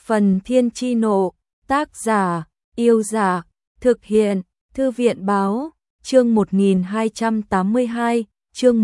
Phần Thiên Chi Nộ, tác giả, Yêu Giả, thực hiện, Thư viện Báo, chương 1282, chương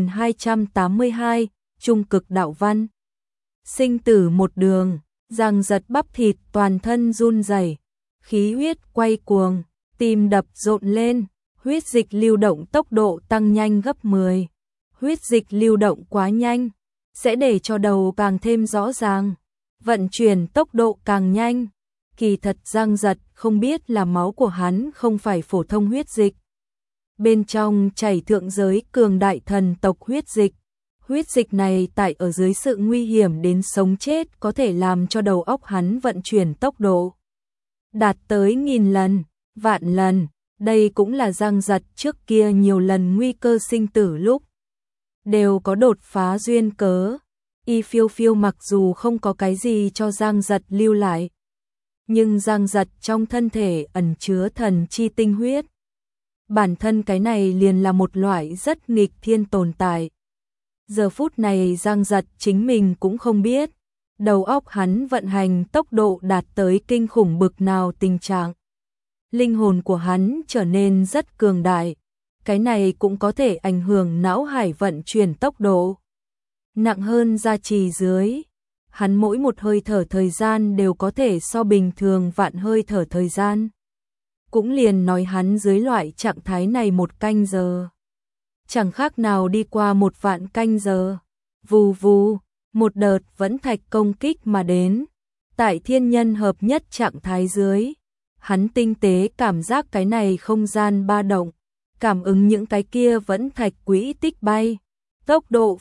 1282, Trung cực đạo văn. Sinh tử một đường, giằng giật bắp thịt toàn thân run rẩy, khí huyết quay cuồng, tim đập rộn lên, huyết dịch lưu động tốc độ tăng nhanh gấp 10. Huyết dịch lưu động quá nhanh, sẽ để cho đầu càng thêm rõ ràng, vận chuyển tốc độ càng nhanh. Kỳ thật giằng giật không biết là máu của hắn không phải phổ thông huyết dịch. Bên trong chảy thượng giới cường đại thần tộc huyết dịch. Huyết dịch này tại ở dưới sự nguy hiểm đến sống chết có thể làm cho đầu óc hắn vận chuyển tốc độ đạt tới 1000 lần, vạn lần. Đây cũng là giằng giật trước kia nhiều lần nguy cơ sinh tử lúc đều có đột phá duyên cớ. Y Phiêu Phiêu mặc dù không có cái gì cho giằng giật lưu lại, nhưng giằng giật trong thân thể ẩn chứa thần chi tinh huyết. Bản thân cái này liền là một loại rất nghịch thiên tồn tại. Giờ phút này giằng giật chính mình cũng không biết, đầu óc hắn vận hành tốc độ đạt tới kinh khủng bực nào tình trạng. Linh hồn của hắn trở nên rất cường đại, cái này cũng có thể ảnh hưởng não hải vận chuyển tốc độ. Nặng hơn gia trì dưới, hắn mỗi một hơi thở thời gian đều có thể so bình thường vạn hơi thở thời gian. Cũng liền nói hắn dưới loại trạng thái này 1 canh giờ, chẳng khác nào đi qua 1 vạn canh giờ. Vù vù, một đợt vẫn thạch công kích mà đến. Tại thiên nhân hợp nhất trạng thái dưới, hắn tinh tế cảm giác cái này không gian ba động, cảm ứng những cái kia vẫn thạch quỹ tích bay, tốc độ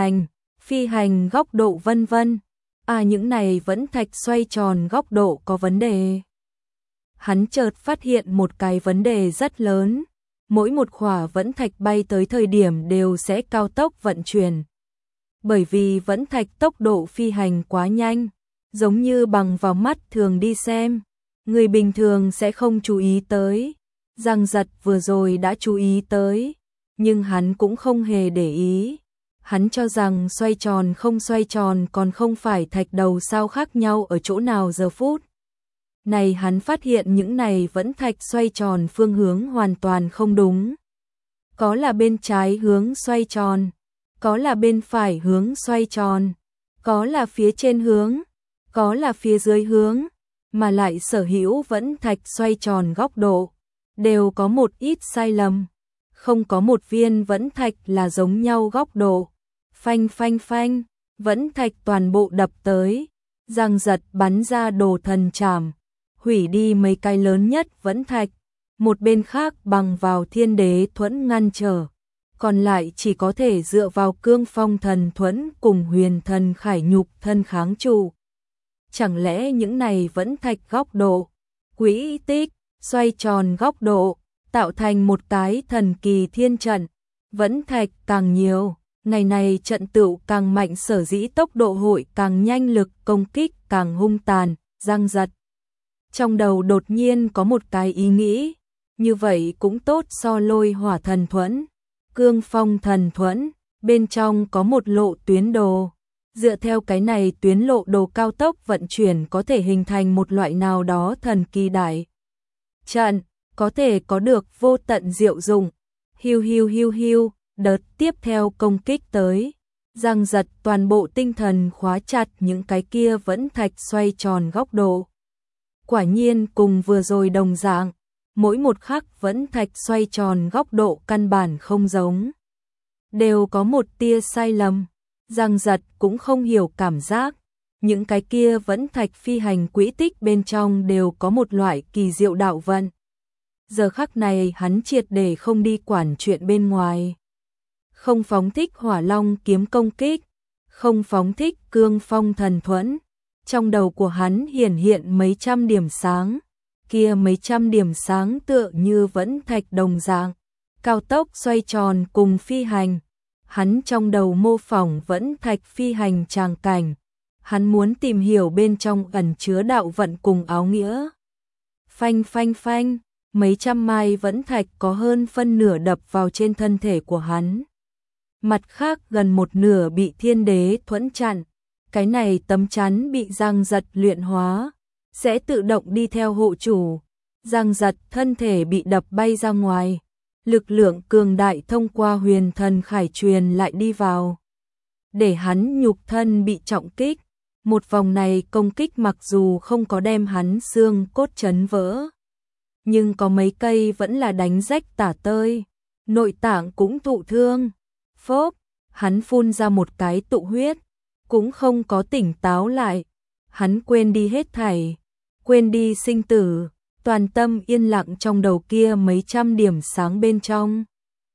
phi hành góc độ vân vân. Những này vẫn thạch xoay tròn góc độ có vấn đề. Hắn chợt phát hiện một cái vấn đề rất lớn, mỗi một khỏa vẫn thạch bay tới thời điểm đều sẽ cao tốc vận chuyển. Bởi vì vẫn thạch tốc độ phi hành quá nhanh, giống như bằng vào mắt thường đi xem, người bình thường sẽ không chú ý tới. Giằng giật vừa rồi đã chú ý tới, nhưng hắn cũng không hề để ý. Hắn cho rằng xoay tròn không xoay tròn còn không phải thạch đầu sao, khác nhau ở chỗ nào. Giờ phút này hắn phát hiện những này vẫn thạch xoay tròn phương hướng hoàn toàn không đúng. Có là bên trái hướng xoay tròn, có là bên phải hướng xoay tròn, có là phía trên hướng, có là phía dưới hướng, mà lại sở hữu vẫn thạch xoay tròn góc độ đều có một ít sai lầm, không có một viên vẫn thạch là giống nhau góc độ. Phanh phanh phanh, vẫn thạch toàn bộ đập tới, giằng giật bắn ra đồ thần trảm, hủy đi mấy cái lớn nhất vẫn thạch. Một bên khác bằng vào thiên đế thuẫn ngăn trở, còn lại chỉ có thể dựa vào cương phong thần thuẫn cùng huyền thần khải nhục thân kháng trụ. Chẳng lẽ những này vẫn thạch góc độ, quỹ tích, xoay tròn góc độ, tạo thành một cái thần kỳ thiên trận. Vẫn thạch càng nhiều, ngày này trận tựu càng mạnh, sở dĩ tốc độ hội càng nhanh, lực công kích càng hung tàn. Giằng giật trong đầu đột nhiên có một cái ý nghĩ, như vậy cũng tốt, so lôi hỏa thần thuẫn, cương phong thần thuẫn, bên trong có một lộ tuyến đồ. Dựa theo cái này tuyến lộ đồ cao tốc vận chuyển có thể hình thành một loại nào đó thần kỳ đại trận, có thể có được vô tận diệu dụng. Hiu hiu hiu hiu, đợt tiếp theo công kích tới, giằng giật toàn bộ tinh thần khóa chặt những cái kia vẫn thạch xoay tròn góc độ. Quả nhiên cùng vừa rồi đồng dạng, mỗi một khắc vẫn thạch xoay tròn góc độ căn bản không giống, đều có một tia sai lầm. Giằng giật cũng không hiểu cảm giác, những cái kia vẫn thạch phi hành quỹ tích bên trong đều có một loại kỳ diệu đạo vận. Giờ khắc này hắn triệt để không đi quản chuyện bên ngoài, không phóng thích hỏa long kiếm công kích, không phóng thích cương phong thần thuẫn. Trong đầu của hắn hiển hiện mấy trăm điểm sáng, kia mấy trăm điểm sáng tựa như vẫn thạch đồng dạng, cao tốc xoay tròn cùng phi hành. Hắn trong đầu mô phỏng vẫn thạch phi hành tràng cảnh, hắn muốn tìm hiểu bên trong ẩn chứa đạo vận cùng áo nghĩa. Phanh phanh phanh, mấy trăm mai vẫn thạch có hơn phân nửa đập vào trên thân thể của hắn. Mặt khác gần một nửa bị thiên đế thuẫn chặn, cái này tấm chắn bị Giang Giật luyện hóa, sẽ tự động đi theo hộ chủ. Giang Giật thân thể bị đập bay ra ngoài, lực lượng cường đại thông qua huyền thần khải truyền lại đi vào, để hắn nhục thân bị trọng kích. Một vòng này công kích mặc dù không có đem hắn xương cốt chấn vỡ, nhưng có mấy cây vẫn là đánh rách tả tơi, nội tạng cũng thụ thương. Phốp, hắn phun ra một cái tụ huyết, cũng không có tỉnh táo lại. Hắn quên đi hết thảy, quên đi sinh tử, toàn tâm yên lặng trong đầu kia mấy trăm điểm sáng bên trong.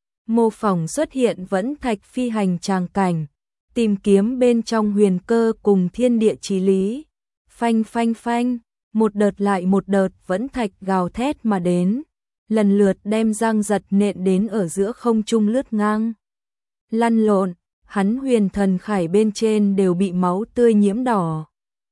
Mô phỏng xuất hiện vẫn thạch phi hành tràng cảnh, tìm kiếm bên trong huyền cơ cùng thiên địa chí lý. Phanh phanh phanh, một đợt lại một đợt vẫn thạch gào thét mà đến, lần lượt đem Giang Giật nện đến ở giữa không trung lướt ngang. Lăn lộn, hắn huyền thần khải bên trên đều bị máu tươi nhiễm đỏ.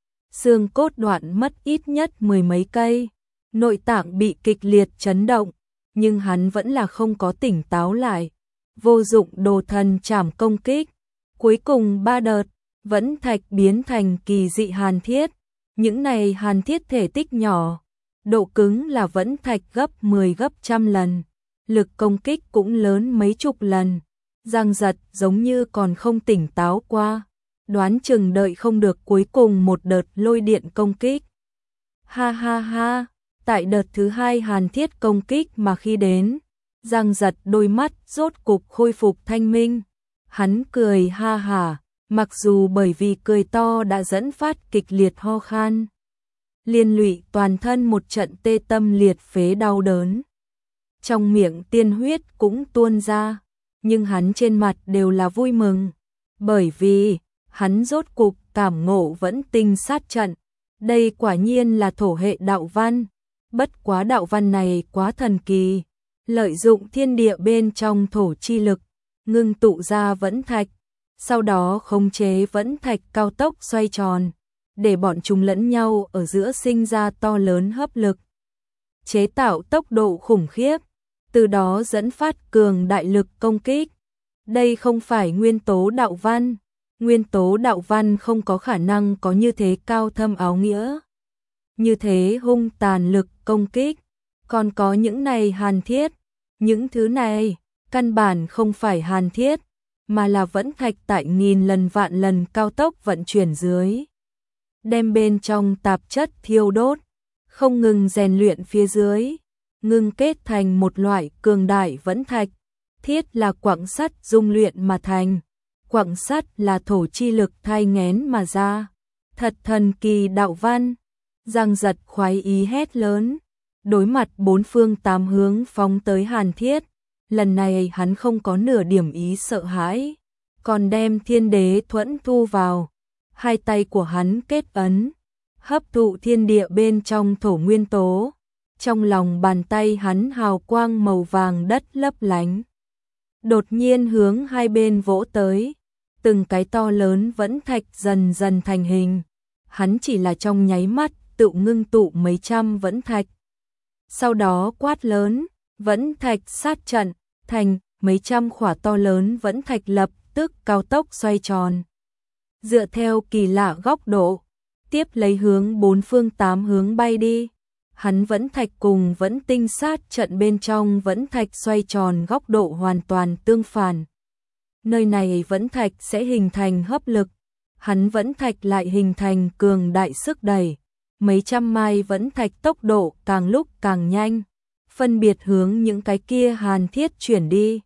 Xương cốt đoạn mất ít nhất mười mấy cây, nội tạng bị kịch liệt chấn động, nhưng hắn vẫn là không có tỉnh táo lại. Vô dụng đồ thần trảm công kích, cuối cùng 3 đợt, vẫn thạch biến thành kỳ dị hàn thiết. Những này hàn thiết thể tích nhỏ, độ cứng là vẫn thạch gấp 10 gấp trăm lần, lực công kích cũng lớn mấy chục lần. Giang Giật giống như còn không tỉnh táo qua, đoán chừng đợi không được cuối cùng một đợt lôi điện công kích. Ha ha ha, tại đợt thứ 2 hàn thiết công kích mà khi đến, Giang Giật đôi mắt rốt cục khôi phục thanh minh. Hắn cười ha hả, mặc dù bởi vì cười to đã dẫn phát kịch liệt ho khan, liên lụy toàn thân một trận tê tâm liệt phế đau đớn. Trong miệng tiên huyết cũng tuôn ra, nhưng hắn trên mặt đều là vui mừng, bởi vì hắn rốt cục cảm ngộ vẫn tinh sát trận. Đây quả nhiên là thổ hệ đạo văn, bất quá đạo văn này quá thần kỳ, lợi dụng thiên địa bên trong thổ chi lực, ngưng tụ ra vẫn thạch, sau đó khống chế vẫn thạch cao tốc xoay tròn, để bọn chúng lẫn nhau ở giữa sinh ra to lớn hấp lực, chế tạo tốc độ khủng khiếp, từ đó dẫn phát cường đại lực công kích. Đây không phải nguyên tố đạo văn, nguyên tố đạo văn không có khả năng có như thế cao thâm áo nghĩa, như thế hung tàn lực công kích. Còn có những này hàn thiết, những thứ này căn bản không phải hàn thiết, mà là vẫn thạch tại nghìn lần vạn lần cao tốc vận chuyển dưới, đem bên trong tạp chất thiêu đốt, không ngừng rèn luyện phía dưới, ngưng kết thành một loại cường đại vẫn thạch. Thiết là quặng sắt dung luyện mà thành, quặng sắt là thổ chi lực thay nghén mà ra. Thật thần kỳ đạo văn. Giang Giật khoái ý hét lớn, đối mặt bốn phương tám hướng phóng tới hàn thiết. Lần này hắn không có nửa điểm ý sợ hãi, còn đem thiên đế thuẫn thu vào. Hai tay của hắn kết ấn, hấp thụ thiên địa bên trong thổ nguyên tố. Trong lòng bàn tay hắn hào quang màu vàng đất lấp lánh, đột nhiên hướng hai bên vỗ tới, từng cái to lớn vẫn thạch dần dần thành hình. Hắn chỉ là trong nháy mắt tự ngưng tụ mấy trăm vẫn thạch, sau đó quát lớn, vẫn thạch sát trận, thành mấy trăm khỏa to lớn vẫn thạch lập tức cao tốc xoay tròn, dựa theo kỳ lạ góc độ, tiếp lấy hướng bốn phương tám hướng bay đi. Hắn vẫn thạch cùng vẫn tinh sát trận bên trong vẫn thạch xoay tròn góc độ hoàn toàn tương phản. Nơi này vẫn thạch sẽ hình thành hấp lực, hắn vẫn thạch lại hình thành cường đại sức đẩy. Mấy trăm mai vẫn thạch tốc độ càng lúc càng nhanh, phân biệt hướng những cái kia hàn thiết chuyển đi.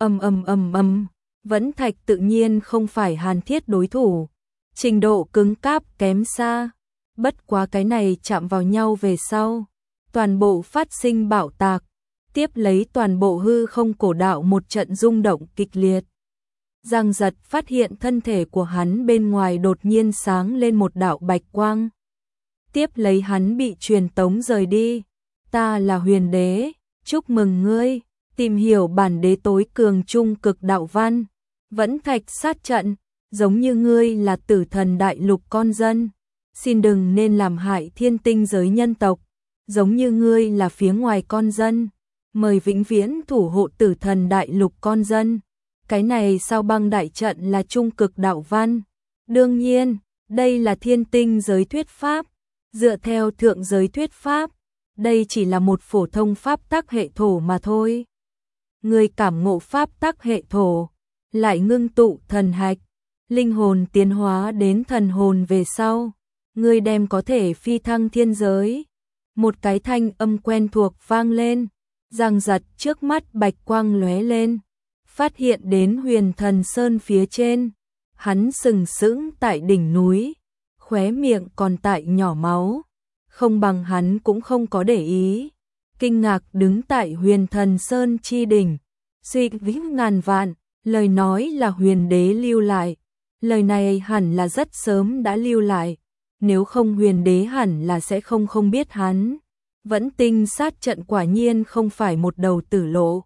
Vẫn thạch tự nhiên không phải hàn thiết đối thủ, trình độ cứng cáp kém xa. Bất quá cái này chạm vào nhau về sau, toàn bộ phát sinh bạo tạc, tiếp lấy toàn bộ hư không cổ đạo một trận rung động kịch liệt. Giang Giật phát hiện thân thể của hắn bên ngoài đột nhiên sáng lên một đạo bạch quang. Tiếp lấy hắn bị truyền tống rời đi. Ta là huyền đế, chúc mừng ngươi, tìm hiểu bản đế tối cường trung cực đạo văn, vẫn thạch sát trận, giống như ngươi là tử thần đại lục con dân. Xin đừng nên làm hại thiên tinh giới nhân tộc, giống như ngươi là phía ngoài con dân, mời vĩnh viễn thủ hộ tử thần đại lục con dân. Cái này sao băng đại trận là trung cực đạo văn, đương nhiên, Đây là thiên tinh giới thuyết pháp, dựa theo thượng giới thuyết pháp, đây chỉ là một phổ thông pháp tắc hệ thổ mà thôi. Người cảm ngộ pháp tắc hệ thổ, lại ngưng tụ thần hạch, linh hồn tiến hóa đến thần hồn về sau, người đem có thể phi thăng thiên giới. Một cái thanh âm quen thuộc vang lên, giằng giật trước mắt bạch quang lóe lên, phát hiện đến Huyền Thần Sơn phía trên. Hắn sừng sững tại đỉnh núi, khóe miệng còn tại nhỏ máu, không bằng hắn cũng không có để ý. Kinh ngạc đứng tại Huyền Thần Sơn chi đỉnh, suy nghĩ ngàn vạn, lời nói là Huyền Đế lưu lại. Lời này hẳn là rất sớm đã lưu lại, nếu không Huyền Đế hẳn là sẽ không biết hắn. Vẫn tinh sát trận quả nhiên không phải một đầu tử lộ,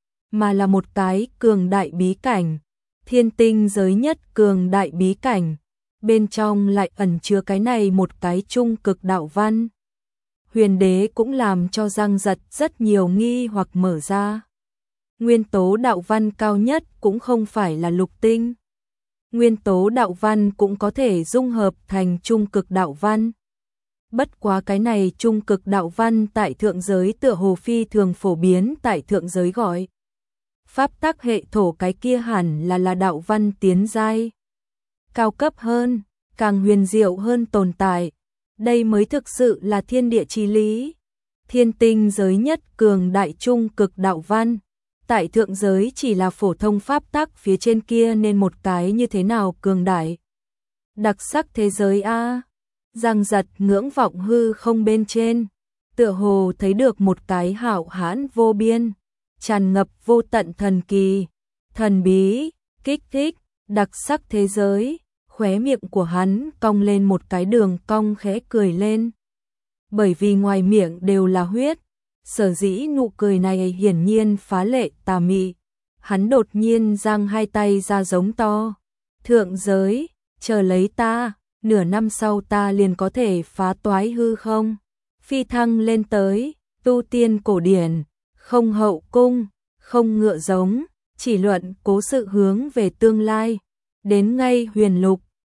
mà là một cái cường đại bí cảnh, thiên tinh giới nhất cường đại bí cảnh, bên trong lại ẩn chứa cái này một cái trung cực đạo văn. Huyền Đế cũng làm cho Giang Giật rất nhiều nghi hoặc mở ra. Nguyên tố đạo văn cao nhất cũng không phải là lục tinh. Nguyên tố đạo văn cũng có thể dung hợp thành trung cực đạo văn. Bất quá cái này trung cực đạo văn tại thượng giới tựa hồ phi thường phổ biến tại thượng giới gọi. Pháp tắc hệ thổ, cái kia hẳn là đạo văn tiến giai. Cao cấp hơn, càng huyền diệu hơn tồn tại. Đây mới thực sự là thiên địa chí lý. Thiên tinh giới nhất cường đại trung cực đạo văn. Tại thượng giới chỉ là phổ thông pháp tắc, phía trên kia nên một cái như thế nào cường đại. Đặc sắc thế giới a. Giang Giật ngưỡng vọng hư không bên trên, tựa hồ thấy được một cái hạo hãn vô biên, tràn ngập vô tận thần kỳ, thần bí, kích thích, đặc sắc thế giới. Khóe miệng của hắn cong lên một cái đường cong, khẽ cười lên. Bởi vì ngoài miệng đều là huyết, sở dĩ nụ cười này hiển nhiên phá lệ tà mị. Hắn đột nhiên giang hai tay ra giống to. Thượng giới, chờ lấy ta, nửa năm sau ta liền có thể phá toái hư không, phi thăng lên tới, tu tiên cổ điển, không hậu cung, không ngựa giống, chỉ luận cố sự hướng về tương lai, đến ngay huyền lục,